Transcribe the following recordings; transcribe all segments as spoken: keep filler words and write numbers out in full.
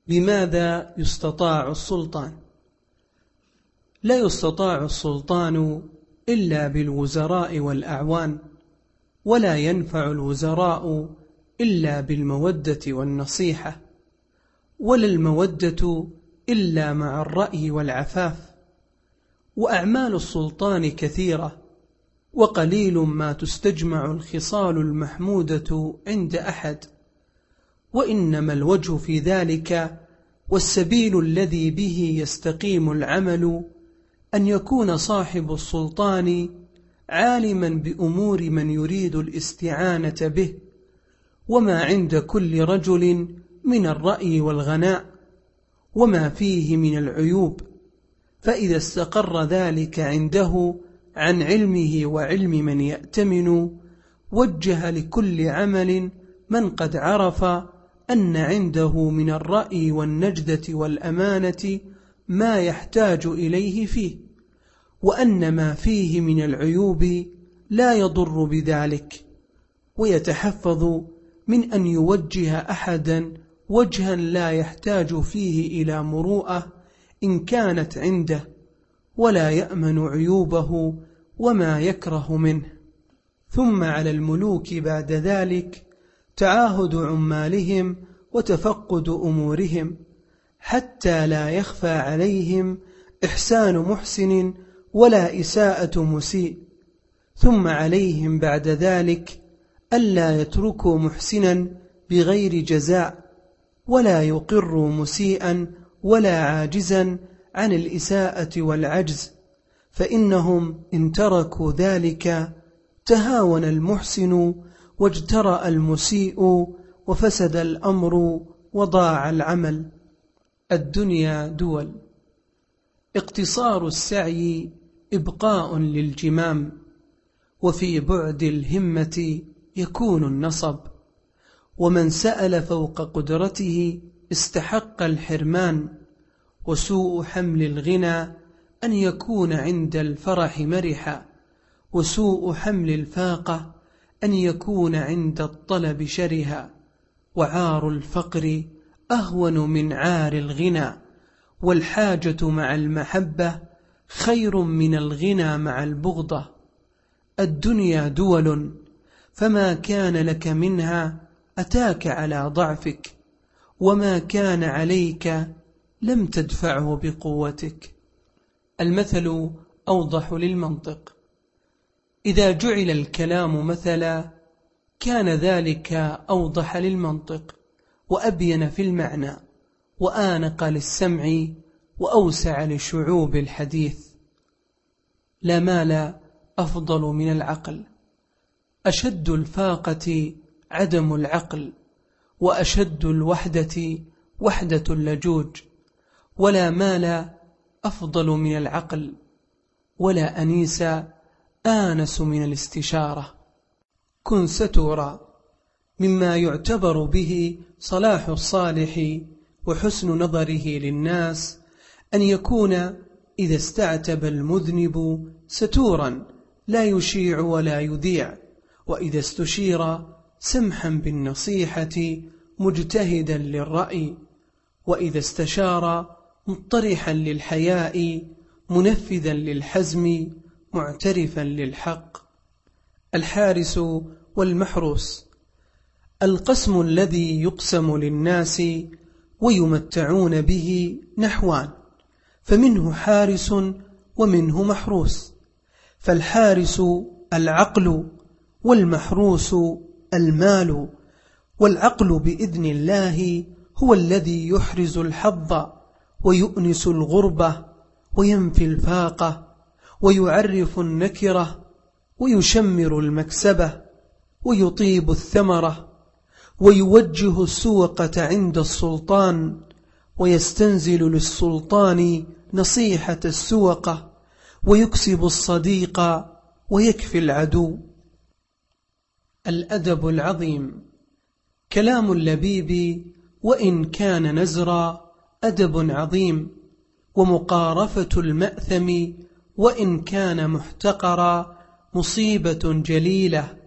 لماذا يستطاع السلطان؟ لا يستطاع السلطان إلا بالوزراء والأعوان، ولا ينفع الوزراء إلا بالمودة والنصيحة، ولا المودة إلا مع الرأي والعفاف. وأعمال السلطان كثيرة، وقليل ما تستجمع الخصال المحمودة عند أحد، وإنما الوجه في ذلك والسبيل الذي به يستقيم العمل أن يكون صاحب السلطان عالما بأمور من يريد الاستعانة به، وما عند كل رجل من الرأي والغناء، وما فيه من العيوب، فإذا استقر ذلك عنده عن علمه وعلم من يأتمن، وجه لكل عمل من قد عرف أن عنده من الرأي والنجدة والأمانة ما يحتاج إليه فيه، وأن ما فيه من العيوب لا يضر بذلك، ويتحفظ من أن يوجه أحدا وجها لا يحتاج فيه إلى مروءة إن كانت عنده، ولا يأمن عيوبه وما يكره منه. ثم على الملوك بعد ذلك تعاهد عمالهم وتفقد أمورهم، حتى لا يخفى عليهم إحسان محسن ولا إساءة مسيء. ثم عليهم بعد ذلك ألا يتركوا محسنا بغير جزاء، ولا يقروا مسيئا ولا عاجزا عن الإساءة والعجز، فإنهم إن تركوا ذلك تهاون المحسن واجترأ المسيء، وفسد الأمر وضاع العمل. الدنيا دول، اقتصار السعي إبقاء للجمام، وفي بعد الهمة يكون النصب، ومن سأل فوق قدرته استحق الحرمان، وسوء حمل الغنى أن يكون عند الفرح مرحا، وسوء حمل الفاقة أن يكون عند الطلب شرها، وعار الفقر أهون من عار الغنى، والحاجة مع المحبة خير من الغنى مع البغضة. الدنيا دول، فما كان لك منها أتاك على ضعفك، وما كان عليك لم تدفعه بقوتك. المثل أوضح للمنطق. إذا جعل الكلام مثلا كان ذلك أوضح للمنطق، وأبين في المعنى، وآنق للسمع، وأوسع لشعوب الحديث. لا مال أفضل من العقل، أشد الفاقة عدم العقل، وأشد الوحدة وحدة اللجوج. ولا مال أفضل من العقل، ولا أنيس آنس من الاستشارة. كن ستورا، مما يعتبر به صلاح الصالح وحسن نظره للناس أن يكون إذا استعتب المذنب ستورا لا يشيع ولا يذيع، وإذا استشير سمحا بالنصيحة مجتهدا للرأي، وإذا استشار مطرحا للحياء منفذا للحزم معترفا للحق. الحارس والمحروس. القسم الذي يقسم للناس ويمتعون به نحوان، فمنه حارس ومنه محروس. فالحارس العقل، والمحروس المال. والعقل بإذن الله هو الذي يحرز الحظ، ويؤنس الغربة، وينفي الفاقة، ويعرف النكرة، ويشمر المكسبة، ويطيب الثمرة، ويوجه السوقة عند السلطان، ويستنزل للسلطان نصيحة السوقة، ويكسب الصديق ويكفي العدو. الأدب العظيم. كلام اللبيب وإن كان نزرا أدب عظيم، ومقارفة المأثم وإن كان محتقرا مصيبة جليلة،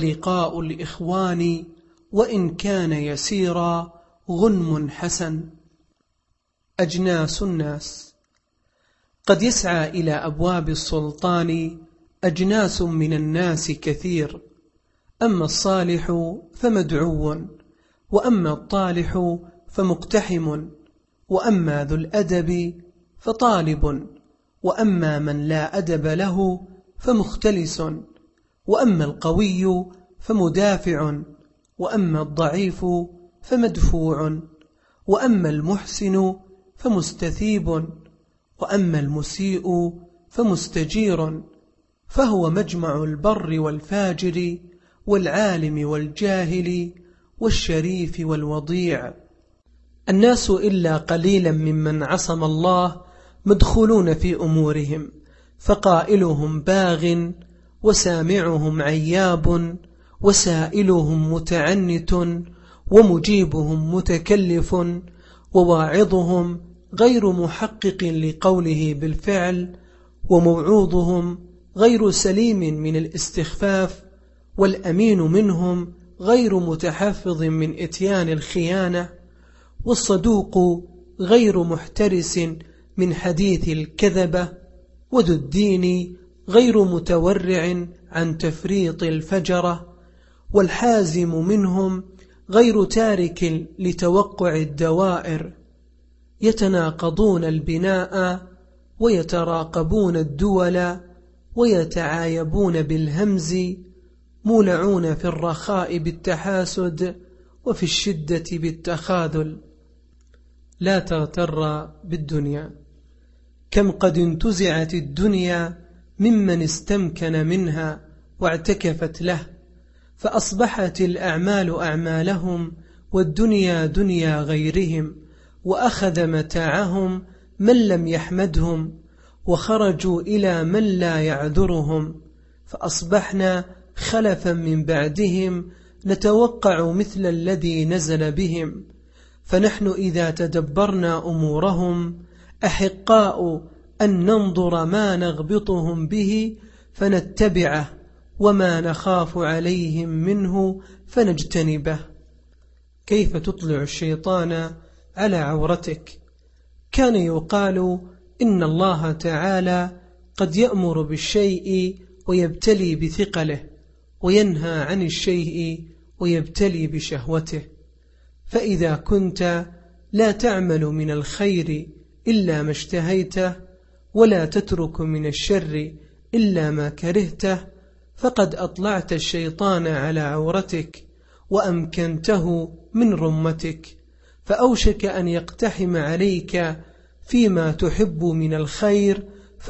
ولقاء الإخوان وإن كان يسيرا غنم حسن. أجناس الناس. قد يسعى إلى أبواب السلطان أجناس من الناس كثير، أما الصالح فمدعو، وأما الطالح فمقتحم، وأما ذو الأدب فطالب، وأما من لا أدب له فمختلس، وأما القوي فمدافع، وأما الضعيف فمدفوع، وأما المحسن فمستثيب، وأما المسيء فمستجير، فهو مجمع البر والفاجر، والعالم والجاهل، والشريف والوضيع. الناس إلا قليلا ممن عصم الله مدخولون في أمورهم، فقائلهم باغ، وسامعهم عياب، وسائلهم متعنت، ومجيبهم متكلف، وواعظهم غير محقق لقوله بالفعل، وموعوظهم غير سليم من الاستخفاف، والأمين منهم غير متحفظ من إتيان الخيانة، والصدوق غير محترس من حديث الكذبة، وذو الدين غير متورع عن تفريط الفجرة، والحازم منهم غير تارك لتوقع الدوائر، يتناقضون البناء، ويتراقبون الدول، ويتعايبون بالهمز، مولعون في الرخاء بالتحاسد، وفي الشدة بالتخاذل. لا تغتر بالدنيا، كم قد انتزعت الدنيا ممن استمكن منها واعتكفت له، فأصبحت الأعمال أعمالهم، والدنيا دنيا غيرهم، وأخذ متاعهم من لم يحمدهم، وخرجوا إلى من لا يعذرهم، فأصبحنا خلفا من بعدهم نتوقع مثل الذي نزل بهم، فنحن إذا تدبرنا أمورهم أحقاء أن ننظر ما نغبطهم به فنتبعه، وما نخاف عليهم منه فنجتنبه. كيف تطلع الشيطان على عورتك؟ كان يقال إن الله تعالى قد يأمر بالشيء ويبتلي بثقله، وينهى عن الشيء ويبتلي بشهوته، فإذا كنت لا تعمل من الخير إلا ما اشتهيته، ولا تترك من الشر إلا ما كرهته، فقد أطلعت الشيطان على عورتك، وأمكنته من رمتك، فأوشك أن يقتحم عليك فيما تحب من الخير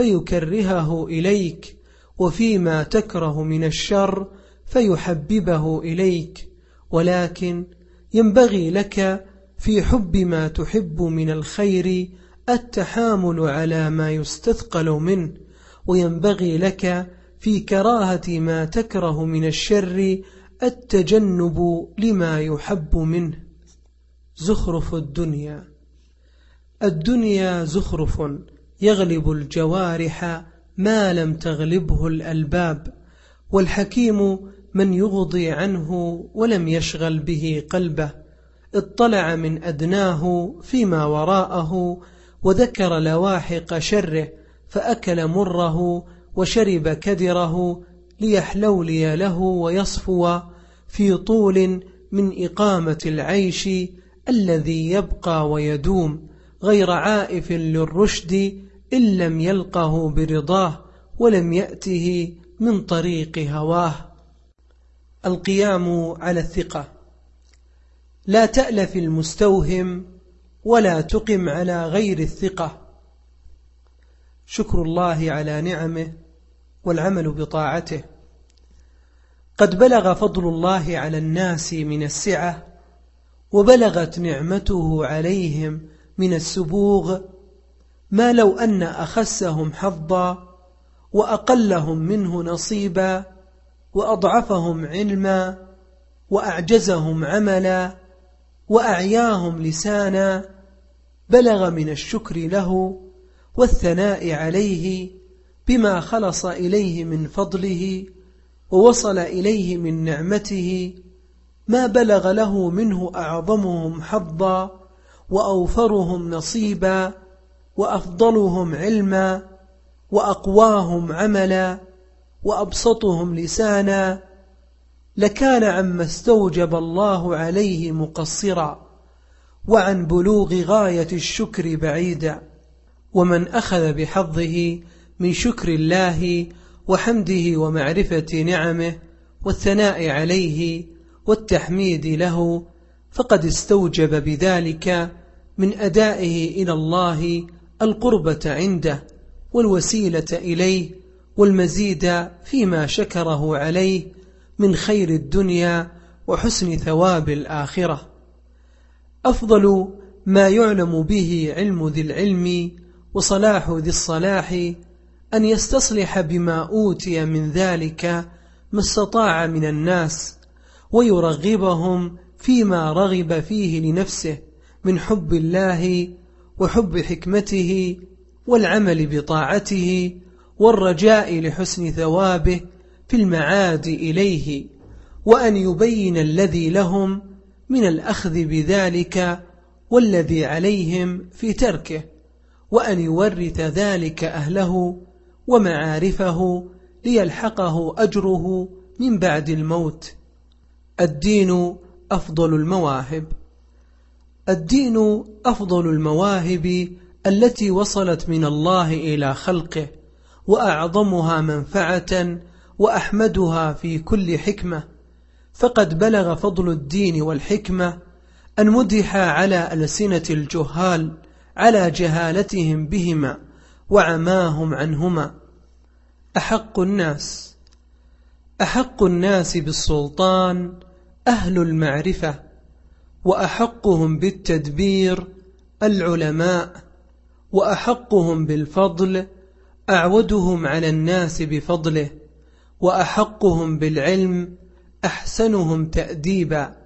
فيكرهه إليك، وفيما تكره من الشر فيحببه إليك. ولكن ينبغي لك في حب ما تحب من الخير التحامل على ما يستثقل منه، وينبغي لك في كراهة ما تكره من الشر التجنب لما يحب منه. زخرف الدنيا. الدنيا زخرف يغلب الجوارح ما لم تغلبه الألباب، والحكيم من يغضي عنه ولم يشغل به قلبه، اطلع من أدناه فيما وراءه، وذكر لواحق شره فأكل مره، وشرب كدره ليحلولي له ويصفو في طول من إقامة العيش الذي يبقى ويدوم، غير عائف للرشد إن لم يلقه برضاه ولم يأته من طريق هواه. القيام على الثقة. لا تألف المستوهم ولا تقم على غير الثقة. شكر الله على نعمه والعمل بطاعته. قد بلغ فضل الله على الناس من السعة، وبلغت نعمته عليهم من السبوغ، ما لو أن أخسهم حظا، وأقلهم منه نصيبا، وأضعفهم علما، وأعجزهم عملا، وأعياهم لسانا، بلغ من الشكر له والثناء عليه بما خلص إليه من فضله، ووصل إليه من نعمته ما بلغ له منه أعظمهم حظا، وأوفرهم نصيبا وأفضلهم علما وأقواهم عملا وأبسطهم لسانا لكان عما استوجب الله عليه مقصرا وعن بلوغ غاية الشكر بعيدا. ومن أخذ بحظه من شكر الله وحمده ومعرفة نعمه والثناء عليه والتحميد له فقد استوجب بذلك من أدائه إلى الله القربة عنده والوسيلة إليه والمزيد فيما شكره عليه من خير الدنيا وحسن ثواب الآخرة. أفضل ما يعلم به علم ذي العلم وصلاح ذي الصلاح أن يستصلح بما أوتي من ذلك ما استطاع من الناس ويرغبهم فيما رغب فيه لنفسه من حب الله وحب حكمته والعمل بطاعته والرجاء لحسن ثوابه في المعاد إليه، وأن يبين الذي لهم من الأخذ بذلك والذي عليهم في تركه، وأن يورث ذلك أهله ومعارفه ليلحقه أجره من بعد الموت. الدين أفضل المواهب. الدين أفضل المواهب التي وصلت من الله إلى خلقه، وأعظمها منفعة وأحمدها في كل حكمة، فقد بلغ فضل الدين والحكمة أن مدح على ألسنة الجهال على جهالتهم بهما وعماهم عنهما. أحق الناس أحق الناس بالسلطان أهل المعرفة، وأحقهم بالتدبير العلماء، وأحقهم بالفضل أعودهم على الناس بفضله، وأحقهم بالعلم أحسنهم تأديبا.